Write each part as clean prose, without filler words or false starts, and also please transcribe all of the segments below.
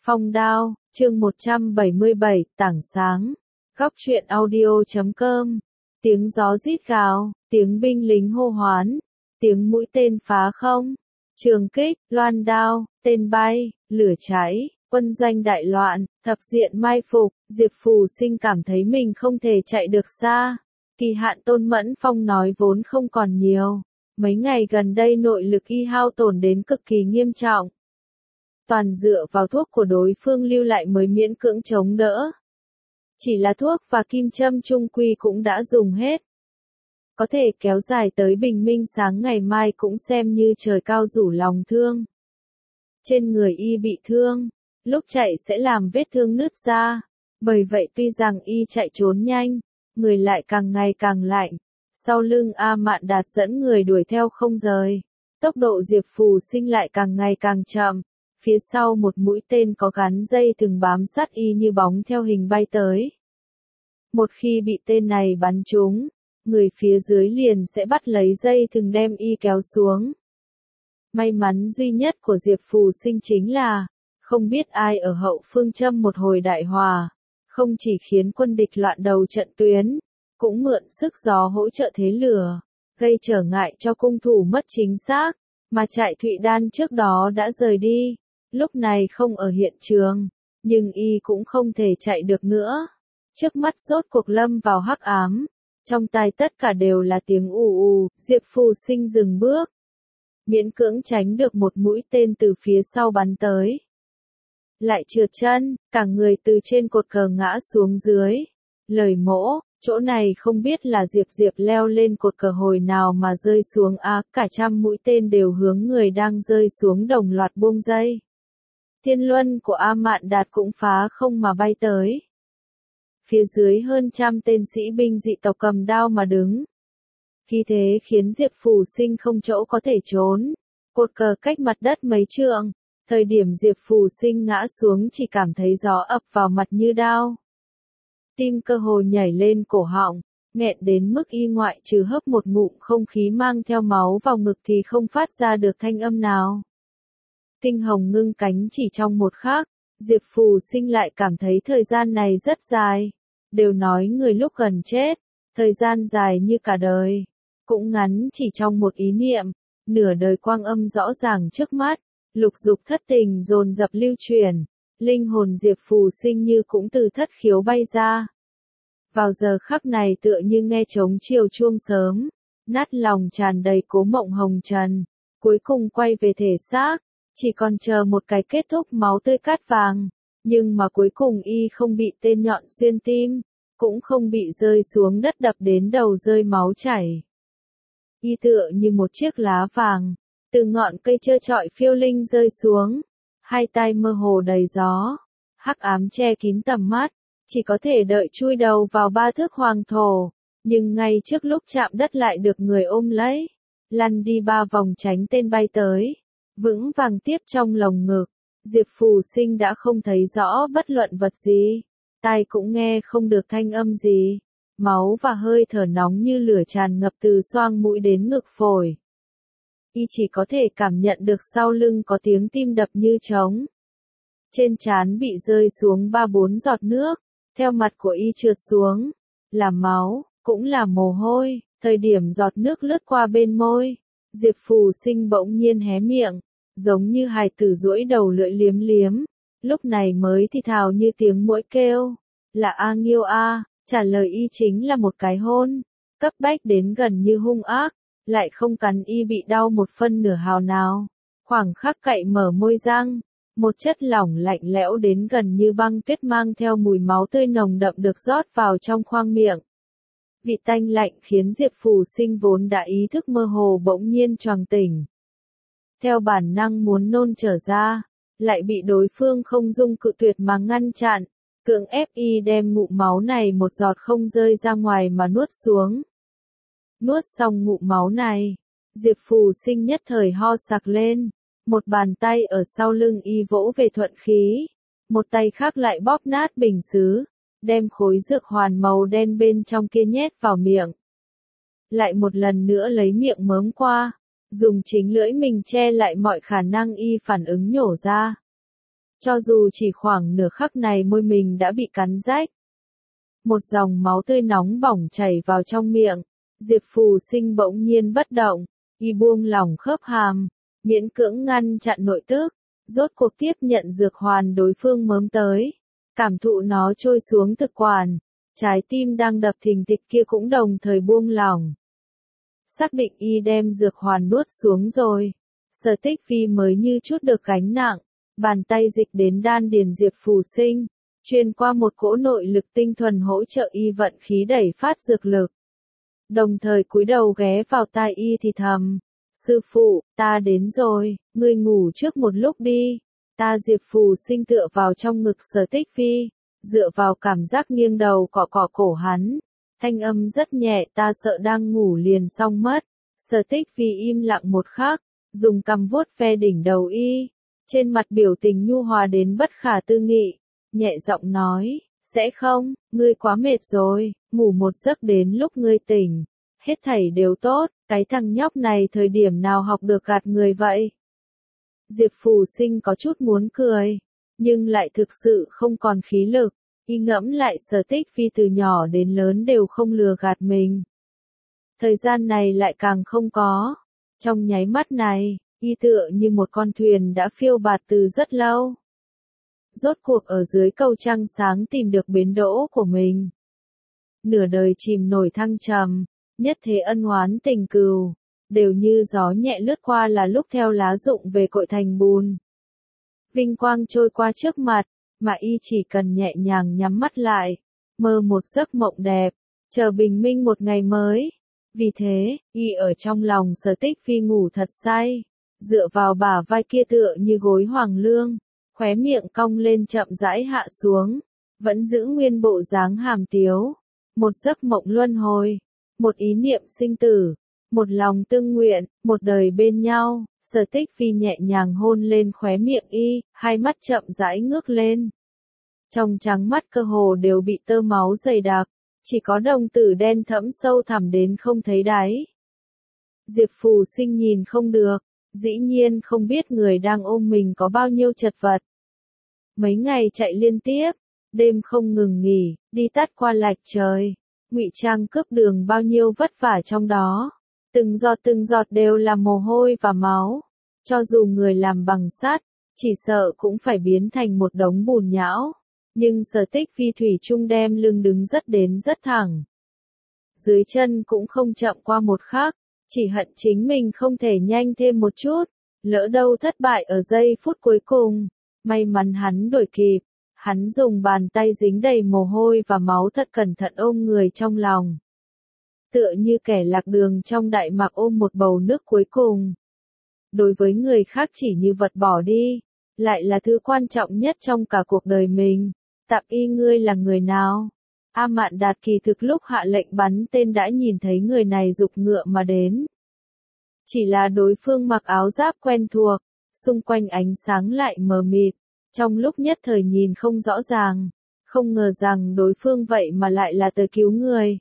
Phong đao, chương 177, tảng sáng. Góc truyện audio.com. Tiếng gió rít gào, tiếng binh lính hô hoán, tiếng mũi tên phá không, trường kích, loan đao, tên bay, lửa cháy, quân doanh đại loạn, thập diện mai phục. Diệp Phù Sinh cảm thấy mình không thể chạy được xa. Kỳ hạn Tôn Mẫn Phong nói vốn không còn nhiều. Mấy ngày gần đây nội lực y hao tổn đến cực kỳ nghiêm trọng. Toàn dựa vào thuốc của đối phương lưu lại mới miễn cưỡng chống đỡ. Chỉ là thuốc và kim châm chung quy cũng đã dùng hết. Có thể kéo dài tới bình minh sáng ngày mai cũng xem như trời cao rủ lòng thương. Trên người y bị thương, lúc chạy sẽ làm vết thương nứt ra. Bởi vậy tuy rằng y chạy trốn nhanh, người lại càng ngày càng lạnh. Sau lưng A Mạn Đạt dẫn người đuổi theo không rời. Tốc độ Diệp Phù Sinh lại càng ngày càng chậm. Phía sau một mũi tên có gắn dây thừng bám sát y như bóng theo hình bay tới. Một khi bị tên này bắn trúng, người phía dưới liền sẽ bắt lấy dây thừng đem y kéo xuống. May mắn duy nhất của Diệp Phù Sinh chính là, không biết ai ở hậu phương châm một hồi đại hòa, không chỉ khiến quân địch loạn đầu trận tuyến, cũng mượn sức gió hỗ trợ thế lửa, gây trở ngại cho cung thủ mất chính xác, mà Trại Thụy Đan trước đó đã rời đi, lúc này không ở hiện trường, nhưng y cũng không thể chạy được nữa. Trước mắt rốt cuộc lâm vào hắc ám, trong tai tất cả đều là tiếng ù ù. Diệp Phù Sinh dừng bước, miễn cưỡng tránh được một mũi tên từ phía sau bắn tới. Lại trượt chân, cả người từ trên cột cờ ngã xuống dưới. Lời mỗ, chỗ này không biết là Diệp leo lên cột cờ hồi nào mà rơi xuống cả trăm mũi tên đều hướng người đang rơi xuống đồng loạt buông dây. Thiên luân của A Mạn Đạt cũng phá không mà bay tới. Phía dưới hơn trăm tên sĩ binh dị tộc cầm đao mà đứng. Khí thế khiến Diệp Phù Sinh không chỗ có thể trốn. Cột cờ cách mặt đất mấy trượng. Thời điểm Diệp Phù Sinh ngã xuống chỉ cảm thấy gió ập vào mặt như đao. Tim cơ hồ nhảy lên cổ họng, nghẹn đến mức y ngoại trừ hấp một ngụm không khí mang theo máu vào ngực thì không phát ra được thanh âm nào. Kinh hồng ngưng cánh chỉ trong một khắc, Diệp Phù Sinh lại cảm thấy thời gian này rất dài. Đều nói người lúc gần chết, thời gian dài như cả đời, cũng ngắn chỉ trong một ý niệm, nửa đời quang âm rõ ràng trước mắt, lục dục thất tình dồn dập lưu truyền, linh hồn Diệp Phù Sinh như cũng từ thất khiếu bay ra. Vào giờ khắc này tựa như nghe trống chiều chuông sớm, nát lòng tràn đầy cố mộng hồng trần, cuối cùng quay về thể xác, chỉ còn chờ một cái kết thúc máu tươi cát vàng. Nhưng mà cuối cùng y không bị tên nhọn xuyên tim, cũng không bị rơi xuống đất đập đến đầu rơi máu chảy. Y tựa như một chiếc lá vàng, từ ngọn cây trơ trọi phiêu linh rơi xuống, hai tai mơ hồ đầy gió, hắc ám che kín tầm mắt, chỉ có thể đợi chui đầu vào ba thước hoàng thổ, nhưng ngay trước lúc chạm đất lại được người ôm lấy, lăn đi ba vòng tránh tên bay tới, vững vàng tiếp trong lồng ngực. Diệp Phù Sinh đã không thấy rõ bất luận vật gì, tai cũng nghe không được thanh âm gì, máu và hơi thở nóng như lửa tràn ngập từ xoang mũi đến ngực phổi. Y chỉ có thể cảm nhận được sau lưng có tiếng tim đập như trống. Trên trán bị rơi xuống 3-4 giọt nước, theo mặt của y trượt xuống, là máu, cũng là mồ hôi, thời điểm giọt nước lướt qua bên môi, Diệp Phù Sinh bỗng nhiên hé miệng. Giống như hài tử duỗi đầu lưỡi liếm liếm, lúc này mới thì thào như tiếng muỗi kêu, là A Nghiêu a, trả lời y chính là một cái hôn, cấp bách đến gần như hung ác, lại không cắn y bị đau một phân nửa hào nào, khoảng khắc cậy mở môi răng, một chất lỏng lạnh lẽo đến gần như băng tuyết mang theo mùi máu tươi nồng đậm được rót vào trong khoang miệng. Vị tanh lạnh khiến Diệp Phù Sinh vốn đã ý thức mơ hồ bỗng nhiên choàng tỉnh. Theo bản năng muốn nôn trở ra, lại bị đối phương không dung cự tuyệt mà ngăn chặn, cưỡng ép y đem ngụm máu này một giọt không rơi ra ngoài mà nuốt xuống. Nuốt xong ngụm máu này, Diệp Phù Sinh nhất thời ho sặc lên, một bàn tay ở sau lưng y vỗ về thuận khí, một tay khác lại bóp nát bình sứ, đem khối dược hoàn màu đen bên trong kia nhét vào miệng. Lại một lần nữa lấy miệng mớm qua. Dùng chính lưỡi mình che lại mọi khả năng y phản ứng nhổ ra. Cho dù chỉ khoảng nửa khắc này môi mình đã bị cắn rách. Một dòng máu tươi nóng bỏng chảy vào trong miệng, Diệp Phù Sinh bỗng nhiên bất động, y buông lỏng khớp hàm, miễn cưỡng ngăn chặn nội tức, rốt cuộc tiếp nhận dược hoàn đối phương mớm tới, cảm thụ nó trôi xuống thực quản, trái tim đang đập thình thịch kia cũng đồng thời buông lỏng. Xác định y đem dược hoàn nuốt xuống rồi, Sở Tích Phi mới như chút được gánh nặng, bàn tay dịch đến đan điền Diệp Phù Sinh, truyền qua một cỗ nội lực tinh thuần hỗ trợ y vận khí đẩy phát dược lực. Đồng thời cúi đầu ghé vào tai y thì thầm, sư phụ, ta đến rồi, ngươi ngủ trước một lúc đi. Ta Diệp Phù Sinh tựa vào trong ngực Sở Tích Phi, dựa vào cảm giác nghiêng đầu cọ cọ cổ hắn, thanh âm rất nhẹ, ta sợ đang ngủ liền xong mất. Sở Tích Phi im lặng một khắc, dùng cằm vuốt ve đỉnh đầu y, trên mặt biểu tình nhu hòa đến bất khả tư nghị, nhẹ giọng nói, sẽ không, ngươi quá mệt rồi, ngủ một giấc đến lúc ngươi tỉnh, hết thảy đều tốt, cái thằng nhóc này thời điểm nào học được gạt người vậy? Diệp Phù Sinh có chút muốn cười, nhưng lại thực sự không còn khí lực, y ngẫm lại Sở Tích Phi từ nhỏ đến lớn đều không lừa gạt mình. Thời gian này lại càng không có, trong nháy mắt này, y tựa như một con thuyền đã phiêu bạt từ rất lâu. Rốt cuộc ở dưới cầu trăng sáng tìm được bến đỗ của mình. Nửa đời chìm nổi thăng trầm, nhất thế ân oán tình cừu, đều như gió nhẹ lướt qua là lúc theo lá rụng về cội thành bùn. Vinh quang trôi qua trước mặt, mà y chỉ cần nhẹ nhàng nhắm mắt lại, mơ một giấc mộng đẹp, chờ bình minh một ngày mới. Vì thế, y ở trong lòng Sở Tích Phi ngủ thật say, dựa vào bả vai kia tựa như gối hoàng lương, khóe miệng cong lên chậm rãi hạ xuống, vẫn giữ nguyên bộ dáng hàm tiếu. Một giấc mộng luân hồi, một ý niệm sinh tử, một lòng tương nguyện, một đời bên nhau. Sở Tích Phi nhẹ nhàng hôn lên khóe miệng y, hai mắt chậm rãi ngước lên. Trong trắng mắt cơ hồ đều bị tơ máu dày đặc, chỉ có đồng tử đen thẫm sâu thẳm đến không thấy đáy. Diệp Phù Sinh nhìn không được, dĩ nhiên không biết người đang ôm mình có bao nhiêu chật vật. Mấy ngày chạy liên tiếp, đêm không ngừng nghỉ, đi tắt qua lạch trời, ngụy trang cướp đường bao nhiêu vất vả trong đó. Từng giọt đều là mồ hôi và máu. Cho dù người làm bằng sắt, chỉ sợ cũng phải biến thành một đống bùn nhão. Nhưng Sở Tích Phi thủy chung đem lưng đứng rất đến rất thẳng. Dưới chân cũng không chậm qua một khắc, chỉ hận chính mình không thể nhanh thêm một chút. Lỡ đâu thất bại ở giây phút cuối cùng. May mắn hắn đuổi kịp. Hắn dùng bàn tay dính đầy mồ hôi và máu thật cẩn thận ôm người trong lòng. Tựa như kẻ lạc đường trong đại mạc ôm một bầu nước cuối cùng. Đối với người khác chỉ như vật bỏ đi, lại là thứ quan trọng nhất trong cả cuộc đời mình. Tạp Y ngươi là người nào? A Mạn Đạt kỳ thực lúc hạ lệnh bắn tên đã nhìn thấy người này giục ngựa mà đến. Chỉ là đối phương mặc áo giáp quen thuộc, xung quanh ánh sáng lại mờ mịt, trong lúc nhất thời nhìn không rõ ràng, không ngờ rằng đối phương vậy mà lại là tới cứu người.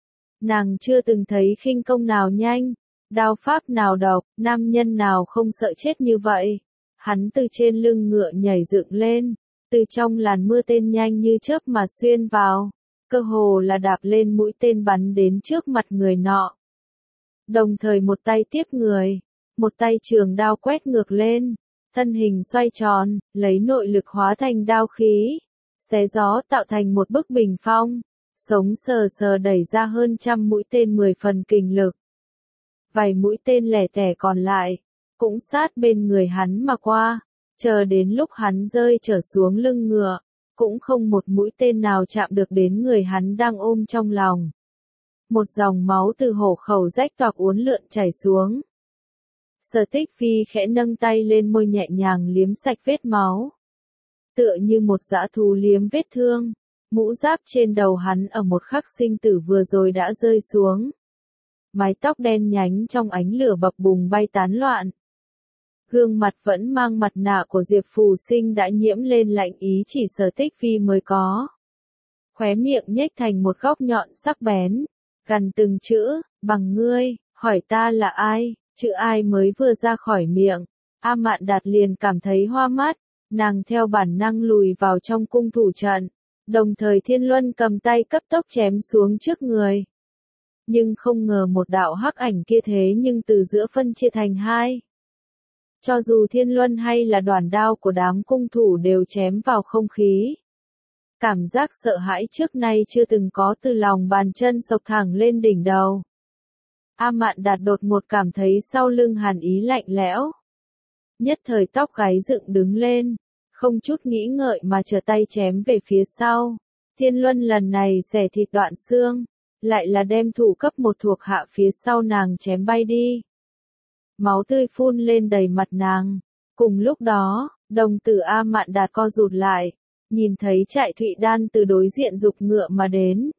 Nàng chưa từng thấy khinh công nào nhanh, đao pháp nào độc, nam nhân nào không sợ chết như vậy. Hắn từ trên lưng ngựa nhảy dựng lên, từ trong làn mưa tên nhanh như chớp mà xuyên vào, cơ hồ là đạp lên mũi tên bắn đến trước mặt người nọ. Đồng thời một tay tiếp người, một tay trường đao quét ngược lên, thân hình xoay tròn, lấy nội lực hóa thành đao khí, xé gió tạo thành một bức bình phong, sống sờ sờ đẩy ra hơn trăm mũi tên 10 phần kình lực. Vài mũi tên lẻ tẻ còn lại, cũng sát bên người hắn mà qua, chờ đến lúc hắn rơi trở xuống lưng ngựa, cũng không một mũi tên nào chạm được đến người hắn đang ôm trong lòng. Một dòng máu từ hổ khẩu rách toạc uốn lượn chảy xuống. Sở Tích Phi khẽ nâng tay lên môi nhẹ nhàng liếm sạch vết máu. Tựa như một dã thú liếm vết thương, mũ giáp trên đầu hắn ở một khắc sinh tử vừa rồi đã rơi xuống. Mái tóc đen nhánh trong ánh lửa bập bùng bay tán loạn. Gương mặt vẫn mang mặt nạ của Diệp Phù Sinh đã nhiễm lên lạnh ý chỉ Sở Tích Phi mới có. Khóe miệng nhếch thành một góc nhọn sắc bén, gằn từng chữ, bằng ngươi, hỏi ta là ai, chữ ai mới vừa ra khỏi miệng. A Mạn Đạt liền cảm thấy hoa mắt, Nàng theo bản năng lùi vào trong cung thủ trận, đồng thời Thiên Luân cầm tay cấp tốc chém xuống trước người. Nhưng không ngờ một đạo hắc ảnh kia thế nhưng từ giữa phân chia thành hai. Cho dù Thiên Luân hay là đoàn đao của đám cung thủ đều chém vào không khí. Cảm giác sợ hãi trước nay chưa từng có từ lòng bàn chân sộc thẳng lên đỉnh đầu. A Mạn Đạt đột ngột cảm thấy sau lưng hàn ý lạnh lẽo. Nhất thời tóc gáy dựng đứng lên, không chút nghĩ ngợi mà trở tay chém về phía sau. Thiên Luân lần này xẻ thịt đoạn xương, lại là đem thủ cấp một thuộc hạ phía sau nàng chém bay đi. Máu tươi phun lên đầy mặt nàng. Cùng lúc đó, đồng tử A Mạn Đạt co rụt lại, nhìn thấy Trại Thụy Đan từ đối diện giục ngựa mà đến.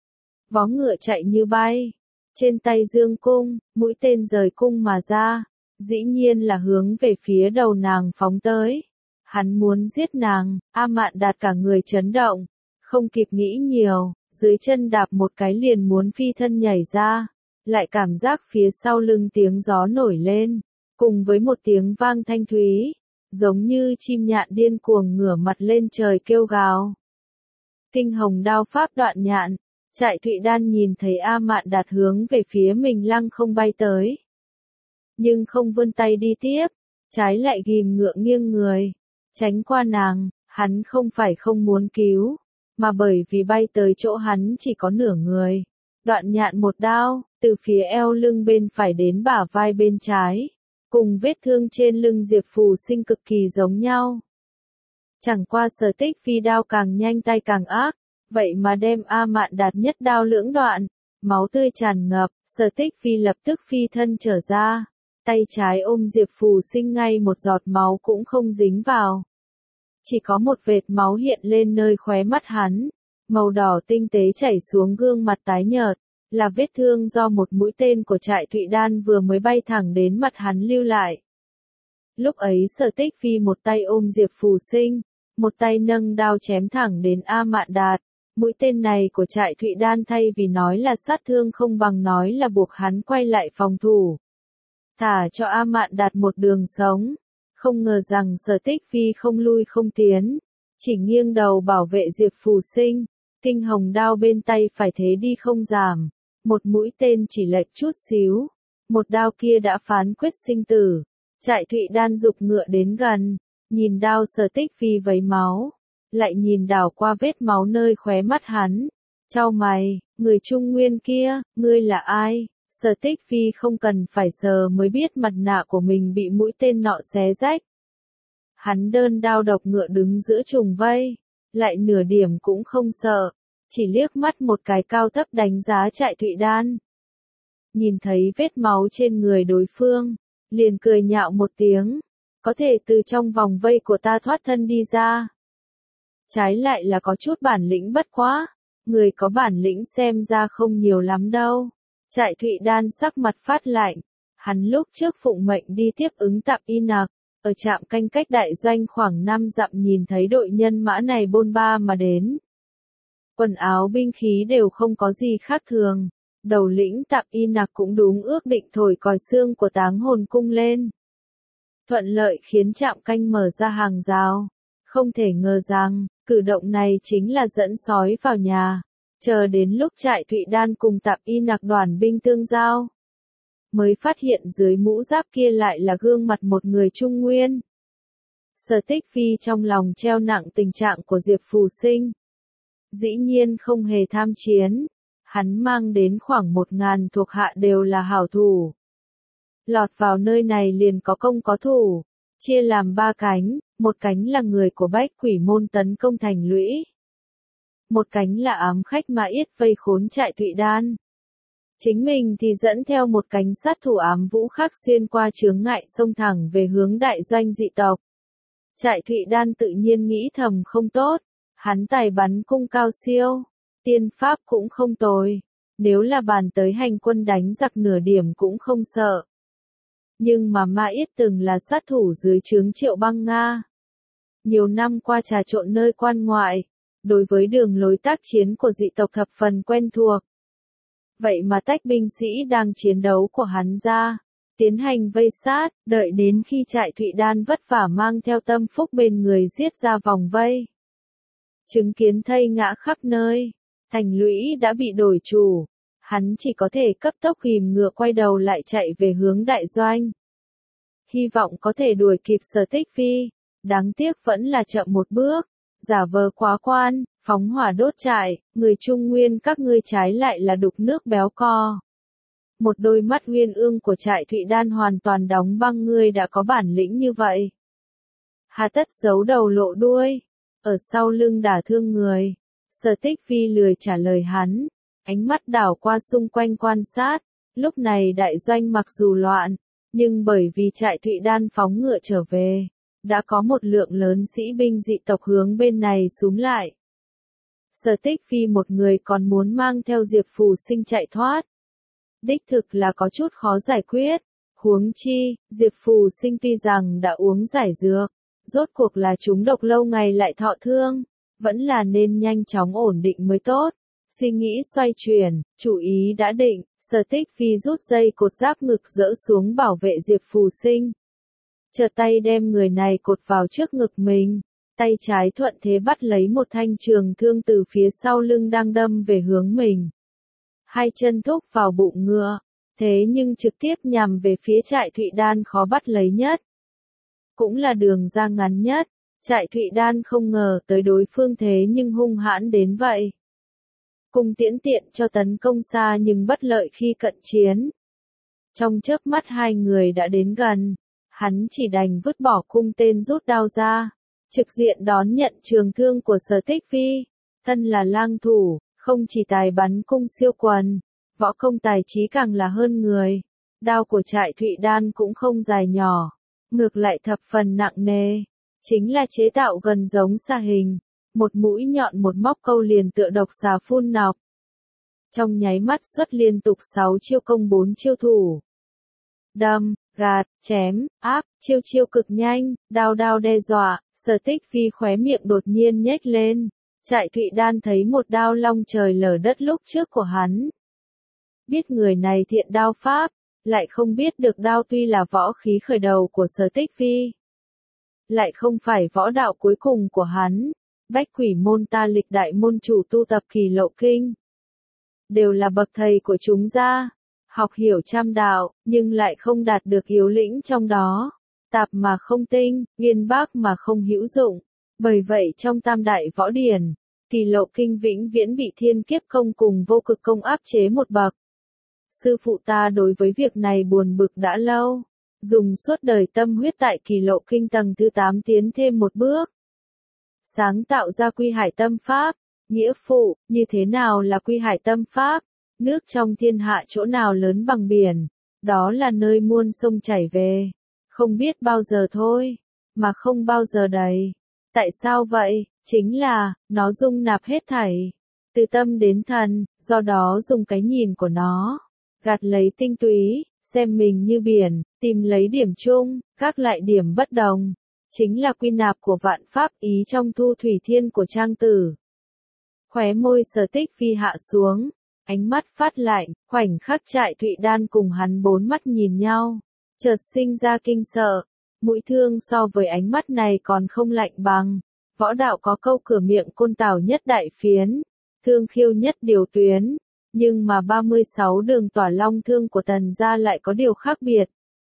Vó ngựa chạy như bay, trên tay dương cung, mũi tên rời cung mà ra, dĩ nhiên là hướng về phía đầu nàng phóng tới. Hắn muốn giết nàng. A Mạn Đạt cả người chấn động, không kịp nghĩ nhiều, dưới chân đạp một cái liền muốn phi thân nhảy ra, lại cảm giác phía sau lưng tiếng gió nổi lên, cùng với một tiếng vang thanh thúy, giống như chim nhạn điên cuồng ngửa mặt lên trời kêu gào. Kinh hồng đao pháp đoạn nhạn. Trại Thụy Đan nhìn thấy A Mạn Đạt hướng về phía mình lăng không bay tới, nhưng không vươn tay đi tiếp, trái lại ghim ngựa nghiêng người, tránh qua nàng. Hắn không phải không muốn cứu, mà bởi vì bay tới chỗ hắn chỉ có nửa người. Đoạn nhạn một đao, từ phía eo lưng bên phải đến bả vai bên trái, cùng vết thương trên lưng Diệp Phù Sinh cực kỳ giống nhau. Chẳng qua Sở Tích Phi đao càng nhanh tay càng ác, vậy mà đem A Mạn Đạt nhất đao lưỡng đoạn, máu tươi tràn ngập. Sở Tích Phi lập tức phi thân trở ra, tay trái ôm Diệp Phù Sinh ngay một giọt máu cũng không dính vào. Chỉ có một vệt máu hiện lên nơi khóe mắt hắn, màu đỏ tinh tế chảy xuống gương mặt tái nhợt, là vết thương do một mũi tên của Trại Thụy Đan vừa mới bay thẳng đến mặt hắn lưu lại. Lúc ấy Sở Tích Phi một tay ôm Diệp Phù Sinh, một tay nâng đao chém thẳng đến A Mạn Đạt. Mũi tên này của Trại Thụy Đan thay vì nói là sát thương không bằng nói là buộc hắn quay lại phòng thủ, thả cho A Mạn Đạt một đường sống. Không ngờ rằng Sở Tích Phi không lui không tiến, chỉ nghiêng đầu bảo vệ Diệp Phù Sinh. Kinh hồng đao bên tay phải thế đi không giảm, một mũi tên chỉ lệch chút xíu, một đao kia đã phán quyết sinh tử. Trại Thụy Đan giục ngựa đến gần, nhìn đao Sở Tích Phi vấy máu, lại nhìn đảo qua vết máu nơi khóe mắt hắn, chau mày. Người Trung Nguyên kia, ngươi là ai? Sở Tích Phi không cần phải sờ mới biết mặt nạ của mình bị mũi tên nọ xé rách. Hắn đơn đao độc ngựa đứng giữa trùng vây, lại nửa điểm cũng không sợ, chỉ liếc mắt một cái cao thấp đánh giá Trại Thụy Đan. Nhìn thấy vết máu trên người đối phương, liền cười nhạo một tiếng, có thể từ trong vòng vây của ta thoát thân đi ra. Trái lại là có chút bản lĩnh bất quá, người có bản lĩnh xem ra không nhiều lắm đâu. Trại Thụy Đan sắc mặt phát lạnh, hắn lúc trước phụng mệnh đi tiếp ứng Tạp Y Nặc, ở trạm canh cách đại doanh khoảng 5 dặm nhìn thấy đội nhân mã này bôn ba mà đến. Quần áo binh khí đều không có gì khác thường, đầu lĩnh Tạp Y Nặc cũng đúng ước định thổi còi xương của Táng Hồn Cung lên. Thuận lợi khiến trạm canh mở ra hàng rào, không thể ngờ rằng, cử động này chính là dẫn sói vào nhà. Chờ đến lúc Trại Thụy Đan cùng Tạp Y Nặc đoàn binh tương giao, mới phát hiện dưới mũ giáp kia lại là gương mặt một người Trung Nguyên. Sở Tích Phi trong lòng treo nặng tình trạng của Diệp Phù Sinh. Dĩ nhiên không hề tham chiến, hắn mang đến khoảng 1000 thuộc hạ đều là hảo thủ. Lọt vào nơi này liền có công có thủ, chia làm 3 cánh, một cánh là người của Bách Quỷ Môn tấn công thành lũy. Một cánh là ám khách Ma Yết vây khốn Trại Thụy Đan. Chính mình thì dẫn theo một cánh sát thủ ám vũ khác xuyên qua chướng ngại xông thẳng về hướng đại doanh dị tộc. Trại Thụy Đan tự nhiên nghĩ thầm không tốt, hắn tài bắn cung cao siêu, tiên pháp cũng không tồi, nếu là bàn tới hành quân đánh giặc nửa điểm cũng không sợ. Nhưng mà Ma Yết từng là sát thủ dưới trướng Triệu Băng Nga. Nhiều năm qua trà trộn nơi quan ngoại, đối với đường lối tác chiến của dị tộc thập phần quen thuộc. Vậy mà tách binh sĩ đang chiến đấu của hắn ra, tiến hành vây sát, đợi đến khi Trại Thụy Đan vất vả mang theo Tâm Phúc bên người giết ra vòng vây. Chứng kiến thây ngã khắp nơi, thành lũy đã bị đổi chủ, hắn chỉ có thể cấp tốc ghìm ngựa quay đầu lại chạy về hướng đại doanh. Hy vọng có thể đuổi kịp Sở Tích Phi, đáng tiếc vẫn là chậm một bước, giả vờ quá quan, phóng hỏa đốt trại, người Trung Nguyên các ngươi trái lại là đục nước béo co. Một đôi mắt uyên ương của Trại Thụy Đan hoàn toàn đóng băng, ngươi đã có bản lĩnh như vậy. Hà tất giấu đầu lộ đuôi, ở sau lưng đả thương người. Sở Tích Phi lười trả lời hắn, ánh mắt đảo qua xung quanh quan sát, lúc này đại doanh mặc dù loạn, nhưng bởi vì Trại Thụy Đan phóng ngựa trở về, đã có một lượng lớn sĩ binh dị tộc hướng bên này xúm lại. Sở Tích Phi một người còn muốn mang theo Diệp Phù Sinh chạy thoát. Đích thực là có chút khó giải quyết, huống chi, Diệp Phù Sinh tuy rằng đã uống giải dược, rốt cuộc là trúng độc lâu ngày lại thọ thương, vẫn là nên nhanh chóng ổn định mới tốt. Suy nghĩ xoay chuyển, chủ ý đã định, Sở Tích Phi rút dây cột giáp ngực dỡ xuống bảo vệ Diệp Phù Sinh. Chợt tay đem người này cột vào trước ngực mình, tay trái thuận thế bắt lấy một thanh trường thương từ phía sau lưng đang đâm về hướng mình. Hai chân thúc vào bụng ngựa, thế nhưng trực tiếp nhằm về phía Trại Thụy Đan khó bắt lấy nhất. Cũng là đường ra ngắn nhất, Trại Thụy Đan không ngờ tới đối phương thế nhưng hung hãn đến vậy. Cung tiễn tiện cho tấn công xa nhưng bất lợi khi cận chiến. Trong chớp mắt hai người đã đến gần, hắn chỉ đành vứt bỏ cung tên rút đao ra, trực diện đón nhận trường thương của Sở Tích Phi. Thân là lang thủ, không chỉ tài bắn cung siêu quần, võ công tài trí càng là hơn người. Đao của Trại Thụy Đan cũng không dài nhỏ, ngược lại thập phần nặng nề, chính là chế tạo gần giống xà hình, một mũi nhọn một móc câu liền tựa độc xà phun nọc. Trong nháy mắt xuất liên tục 6 chiêu công 4 chiêu thủ. Đâm, gạt, chém, áp, chiêu chiêu cực nhanh, đao đao đe dọa. Sở Tích Phi khóe miệng đột nhiên nhếch lên. Trại Thụy Đan thấy một đao long trời lở đất lúc trước của hắn. Biết người này thiện đao pháp, lại không biết được đao tuy là võ khí khởi đầu của Sở Tích Phi, lại không phải võ đạo cuối cùng của hắn. Bách Quỷ môn ta lịch đại môn chủ tu tập Kỳ Lộ Kinh, đều là bậc thầy của chúng gia, học hiểu trăm đạo, nhưng lại không đạt được yếu lĩnh trong đó. Tạp mà không tinh, uyên bác mà không hữu dụng. Bởi vậy trong tam đại võ điển, Kỳ Lộ Kinh vĩnh viễn bị Thiên Kiếp Công cùng Vô Cực Công áp chế một bậc. Sư phụ ta đối với việc này buồn bực đã lâu, dùng suốt đời tâm huyết tại Kỳ Lộ Kinh tầng thứ 8 tiến thêm một bước. Sáng tạo ra Quy Hải Tâm Pháp. Nghĩa phụ, như thế nào là Quy Hải Tâm Pháp? Nước trong thiên hạ chỗ nào lớn bằng biển, đó là nơi muôn sông chảy về. Không biết bao giờ thôi, mà không bao giờ đầy. Tại sao vậy? Chính là, nó dung nạp hết thảy, từ tâm đến thần, do đó dùng cái nhìn của nó, gạt lấy tinh túy, xem mình như biển, tìm lấy điểm chung, các lại điểm bất đồng. Chính là quy nạp của vạn pháp ý trong Thu Thủy Thiên của Trang Tử. Khóe môi Sở Tích Phi hạ xuống, ánh mắt phát lạnh, khoảnh khắc Trại Thụy Đan cùng hắn bốn mắt nhìn nhau, chợt sinh ra kinh sợ. Mũi thương so với ánh mắt này còn không lạnh bằng. Võ đạo có câu cửa miệng côn tảo nhất đại phiến, thương khiêu nhất điều tuyến, nhưng mà 36 đường tỏa long thương của Tần gia lại có điều khác biệt.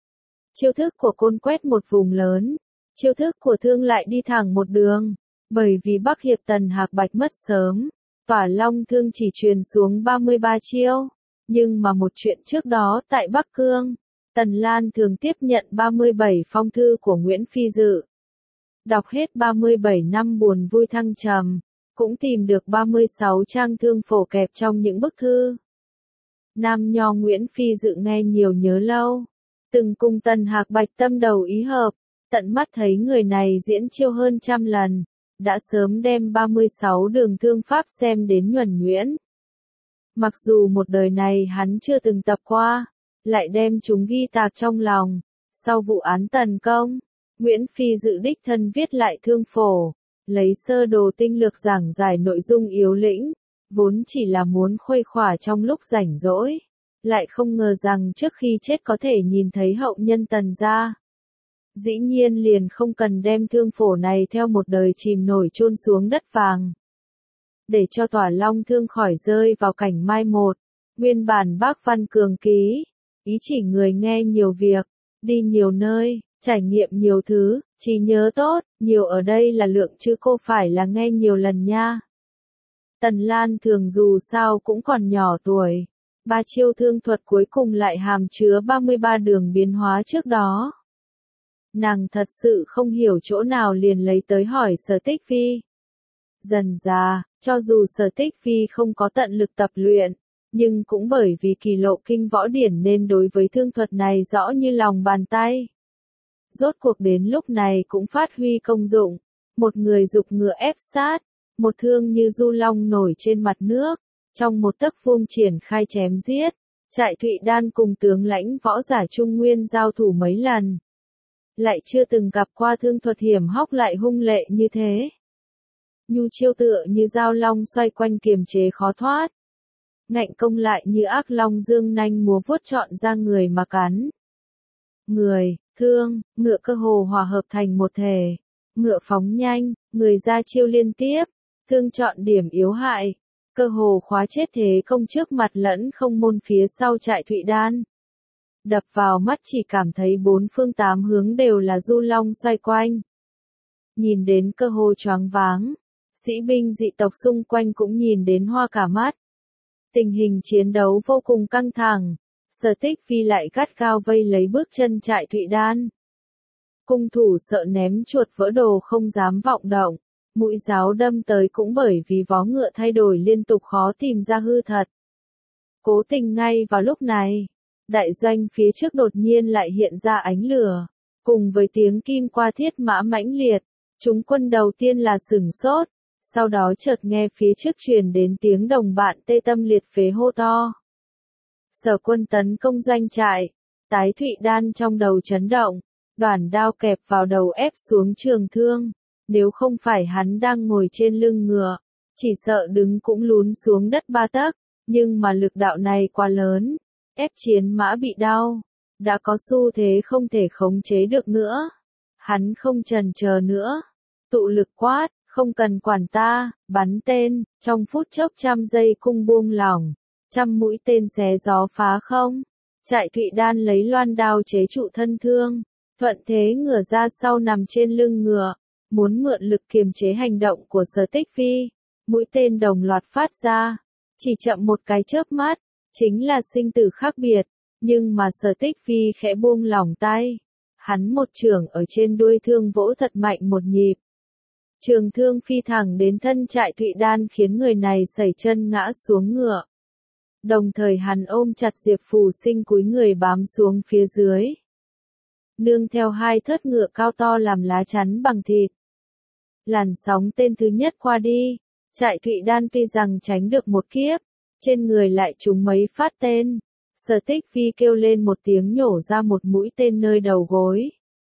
Chiêu thức của côn quét một vùng lớn, chiêu thức của thương lại đi thẳng một đường, bởi vì Bắc Hiệp Tần Hạc Bạch mất sớm, tỏa long thương chỉ truyền xuống 33 chiêu, nhưng mà một chuyện trước đó tại Bắc Cương, Tần Lan thường tiếp nhận 37 phong thư của Nguyễn Phi Dự. Đọc hết 37 năm buồn vui thăng trầm, cũng tìm được 36 trang thương phổ kẹp trong những bức thư. Nam nho Nguyễn Phi Dự nghe nhiều nhớ lâu, từng cùng Tần Hạc Bạch tâm đầu ý hợp, tận mắt thấy người này diễn chiêu hơn trăm lần, đã sớm đem 36 đường thương pháp xem đến nhuần nhuyễn. Mặc dù một đời này hắn chưa từng tập qua, lại đem chúng ghi tạc trong lòng. Sau vụ án Tần Công, Nguyễn Phi Dự đích thân viết lại thương phổ, lấy sơ đồ tinh lược giảng giải nội dung yếu lĩnh, vốn chỉ là muốn khuây khỏa trong lúc rảnh rỗi, lại không ngờ rằng trước khi chết có thể nhìn thấy hậu nhân Tần gia. Dĩ nhiên liền không cần đem thương phổ này theo một đời chìm nổi chôn xuống đất vàng. Để cho tỏa long thương khỏi rơi vào cảnh mai một, nguyên bản Bác Văn Cường ký, ý chỉ người nghe nhiều việc, đi nhiều nơi, trải nghiệm nhiều thứ, trí nhớ tốt, nhiều ở đây là lượng chứ cô phải là nghe nhiều lần nha. Tần Lan Thường dù sao cũng còn nhỏ tuổi, ba chiêu thương thuật cuối cùng lại hàm chứa 33 đường biến hóa trước đó. Nàng thật sự không hiểu chỗ nào liền lấy tới hỏi Sở Tích Phi. Dần dà, cho dù Sở Tích Phi không có tận lực tập luyện, nhưng cũng bởi vì kỳ lộ kinh võ điển nên đối với thương thuật này rõ như lòng bàn tay. Rốt cuộc đến lúc này cũng phát huy công dụng, một người dục ngựa ép sát, một thương như du long nổi trên mặt nước, trong một tấc vuông triển khai chém giết, Trại Thụy Đan cùng tướng lãnh võ giả Trung Nguyên giao thủ mấy lần. Lại chưa từng gặp qua thương thuật hiểm hóc lại hung lệ như thế. Nhu chiêu tựa như dao long xoay quanh kiềm chế khó thoát. Ngạnh công lại như ác long dương nanh múa vuốt trọn ra người mà cắn. Người, thương, ngựa cơ hồ hòa hợp thành một thể. Ngựa phóng nhanh, người ra chiêu liên tiếp, thương chọn điểm yếu hại. Cơ hồ khóa chết thế công trước mặt lẫn không môn phía sau Trại Thụy Đan. Đập vào mắt chỉ cảm thấy bốn phương tám hướng đều là du long xoay quanh. Nhìn đến cơ hồ choáng váng, sĩ binh dị tộc xung quanh cũng nhìn đến hoa cả mắt. Tình hình chiến đấu vô cùng căng thẳng, Sở Tích Phi lại gắt gao vây lấy bước chân Trại Thụy Đan. Cung thủ sợ ném chuột vỡ đồ không dám vọng động, mũi giáo đâm tới cũng bởi vì vó ngựa thay đổi liên tục khó tìm ra hư thật. Cố tình ngay vào lúc này, đại doanh phía trước đột nhiên lại hiện ra ánh lửa, cùng với tiếng kim qua thiết mã mãnh liệt, chúng quân đầu tiên là sửng sốt, sau đó chợt nghe phía trước truyền đến tiếng đồng bạn tê tâm liệt phế hô to. Sở Quân tấn công doanh trại, Tái Thụy Đan trong đầu chấn động, đoản đao kẹp vào đầu ép xuống trường thương, nếu không phải hắn đang ngồi trên lưng ngựa, chỉ sợ đứng cũng lún xuống đất ba tấc, nhưng mà lực đạo này quá lớn, ép chiến mã bị đau, đã có xu thế không thể khống chế được nữa. Hắn không chần chờ nữa, tụ lực quát, không cần quản ta, bắn tên, trong phút chốc trăm giây cung buông lỏng, trăm mũi tên xé gió phá không. Trại Thụy Đan lấy loan đao chế trụ thân thương, thuận thế ngửa ra sau nằm trên lưng ngựa, muốn mượn lực kiềm chế hành động của Sở Tích Phi. Mũi tên đồng loạt phát ra, chỉ chậm một cái chớp mắt, chính là sinh tử khác biệt, nhưng mà Sở Tích Phi khẽ buông lỏng tay. Hắn một chưởng ở trên đuôi thương vỗ thật mạnh một nhịp. Trường thương phi thẳng đến thân Trại Thụy Đan khiến người này sẩy chân ngã xuống ngựa. Đồng thời hắn ôm chặt Diệp Phù Sinh cúi người bám xuống phía dưới. Nương theo hai thớt ngựa cao to làm lá chắn bằng thịt. Làn sóng tên thứ nhất qua đi, Trại Thụy Đan tuy rằng tránh được một kiếp, trên người lại trúng mấy phát tên. Sở Tích Phi kêu lên một tiếng nhổ ra một mũi tên nơi đầu gối.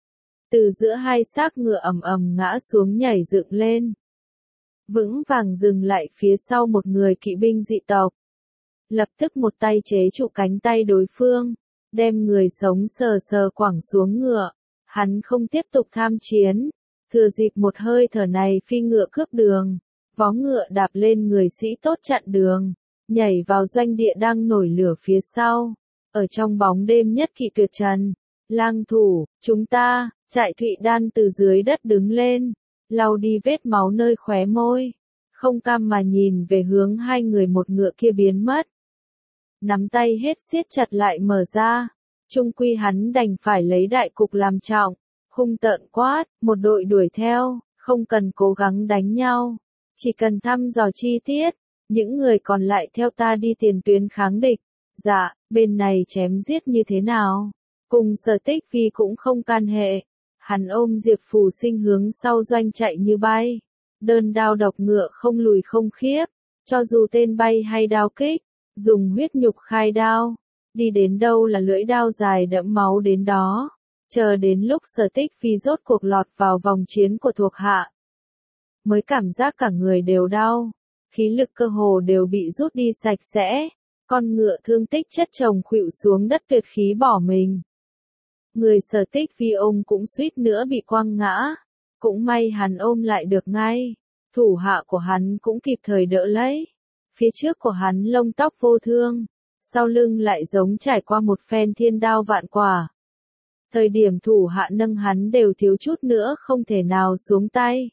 Từ giữa hai xác ngựa ầm ầm ngã xuống nhảy dựng lên. Vững vàng dừng lại phía sau một người kỵ binh dị tộc. Lập tức một tay chế trụ cánh tay đối phương, đem người sống sờ sờ quẳng xuống ngựa. Hắn không tiếp tục tham chiến, thừa dịp một hơi thở này phi ngựa cướp đường, vó ngựa đạp lên người sĩ tốt chặn đường, nhảy vào doanh địa đang nổi lửa phía sau. Ở trong bóng đêm nhất kỵ tuyệt trần, lang thủ, chúng ta, Trại Thụy Đan từ dưới đất đứng lên, lau đi vết máu nơi khóe môi, không cam mà nhìn về hướng hai người một ngựa kia biến mất. Nắm tay hết siết chặt lại mở ra, chung quy hắn đành phải lấy đại cục làm trọng, hung tợn quát, một đội đuổi theo, không cần cố gắng đánh nhau, chỉ cần thăm dò chi tiết, những người còn lại theo ta đi tiền tuyến kháng địch. Dạ, bên này chém giết như thế nào? Cùng Sở Tích Phi cũng không can hệ. Hắn ôm Diệp Phù Sinh hướng sau doanh chạy như bay. Đơn đao độc ngựa không lùi không khiếp. Cho dù tên bay hay đao kích, dùng huyết nhục khai đao. Đi đến đâu là lưỡi đao dài đẫm máu đến đó. Chờ đến lúc Sở Tích Phi rốt cuộc lọt vào vòng chiến của thuộc hạ. Mới cảm giác cả người đều đau. Khí lực cơ hồ đều bị rút đi sạch sẽ. Con ngựa thương tích chất chồng khuỵu xuống đất tuyệt khí bỏ mình. Người Sở Tích vì ông cũng suýt nữa bị quăng ngã. Cũng may hắn ôm lại được ngay. Thủ hạ của hắn cũng kịp thời đỡ lấy. Phía trước của hắn lông tóc vô thương. Sau lưng lại giống trải qua một phen thiên đao vạn quả. Thời điểm thủ hạ nâng hắn đều thiếu chút nữa không thể nào xuống tay.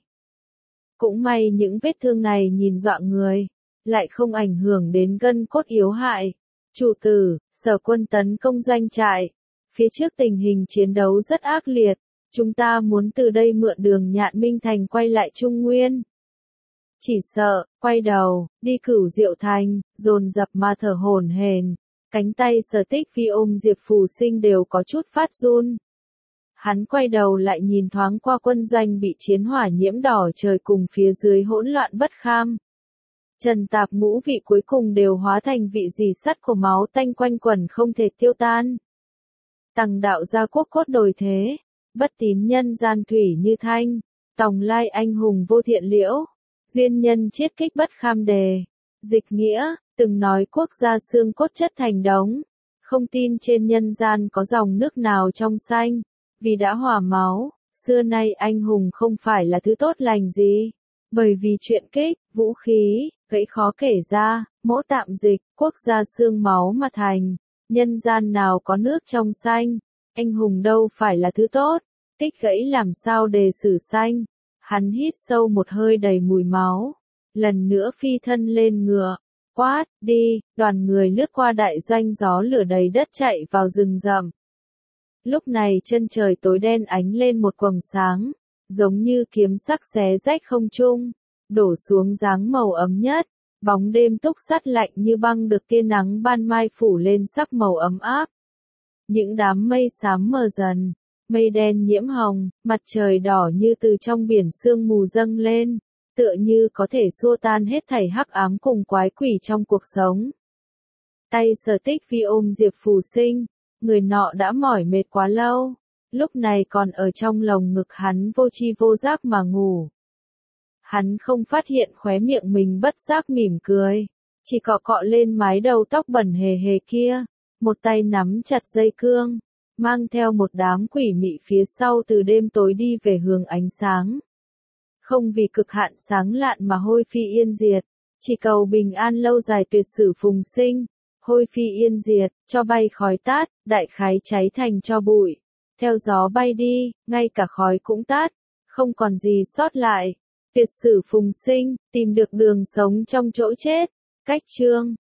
Cũng may những vết thương này nhìn dọa người, lại không ảnh hưởng đến gân cốt yếu hại. Chủ tử, Sở Quân tấn công doanh trại. Phía trước tình hình chiến đấu rất ác liệt, chúng ta muốn từ đây mượn đường Nhạn Minh Thành quay lại Trung Nguyên. Chỉ sợ, quay đầu, đi Cửu Diệu Thành, dồn dập mà thở hổn hển, cánh tay Sở Tích Phi ôm Diệp Phù Sinh đều có chút phát run. Hắn quay đầu lại nhìn thoáng qua quân doanh bị chiến hỏa nhiễm đỏ trời cùng phía dưới hỗn loạn bất kham. Trần tạp ngũ vị cuối cùng đều hóa thành vị dì sắt của máu tanh quanh quẩn không thể tiêu tan. Tằng đạo gia quốc cốt đổi thế, bất tín nhân gian thủy như thanh, tòng lai anh hùng vô thiện liễu, duyên nhân chiết kích bất kham đề. Dịch nghĩa, từng nói quốc gia xương cốt chất thành đống, không tin trên nhân gian có dòng nước nào trong xanh, vì đã hòa máu, xưa nay anh hùng không phải là thứ tốt lành gì, bởi vì chuyện kích, vũ khí, gãy khó kể ra, mỗ tạm dịch, quốc gia xương máu mà thành, nhân gian nào có nước trong xanh, anh hùng đâu phải là thứ tốt, kích gãy làm sao đề xử xanh. Hắn hít sâu một hơi đầy mùi máu, lần nữa phi thân lên ngựa, quát, đi, đoàn người lướt qua đại doanh gió lửa đầy đất chạy vào rừng rậm. Lúc này chân trời tối đen ánh lên một quầng sáng, giống như kiếm sắc xé rách không trung, đổ xuống dáng màu ấm nhất, bóng đêm túc sắt lạnh như băng được tia nắng ban mai phủ lên sắc màu ấm áp. Những đám mây xám mờ dần, mây đen nhiễm hồng, mặt trời đỏ như từ trong biển sương mù dâng lên, tựa như có thể xua tan hết thảy hắc ám cùng quái quỷ trong cuộc sống. Tay Sở Tích Phi ôm Diệp Phù Sinh, người nọ đã mỏi mệt quá lâu, lúc này còn ở trong lồng ngực hắn vô tri vô giác mà ngủ. Hắn không phát hiện khóe miệng mình bất giác mỉm cười, chỉ cọ cọ lên mái đầu tóc bẩn hề hề kia, một tay nắm chặt dây cương, mang theo một đám quỷ mị phía sau từ đêm tối đi về hướng ánh sáng. Không vì cực hạn sáng lạn mà hôi phi yên diệt, chỉ cầu bình an lâu dài tuyệt sử phùng sinh, hôi phi yên diệt, cho bay khói tát, đại khái cháy thành cho bụi, theo gió bay đi, ngay cả khói cũng tát, không còn gì sót lại. Tuyệt sử phùng sinh, tìm được đường sống trong chỗ chết. Cách chương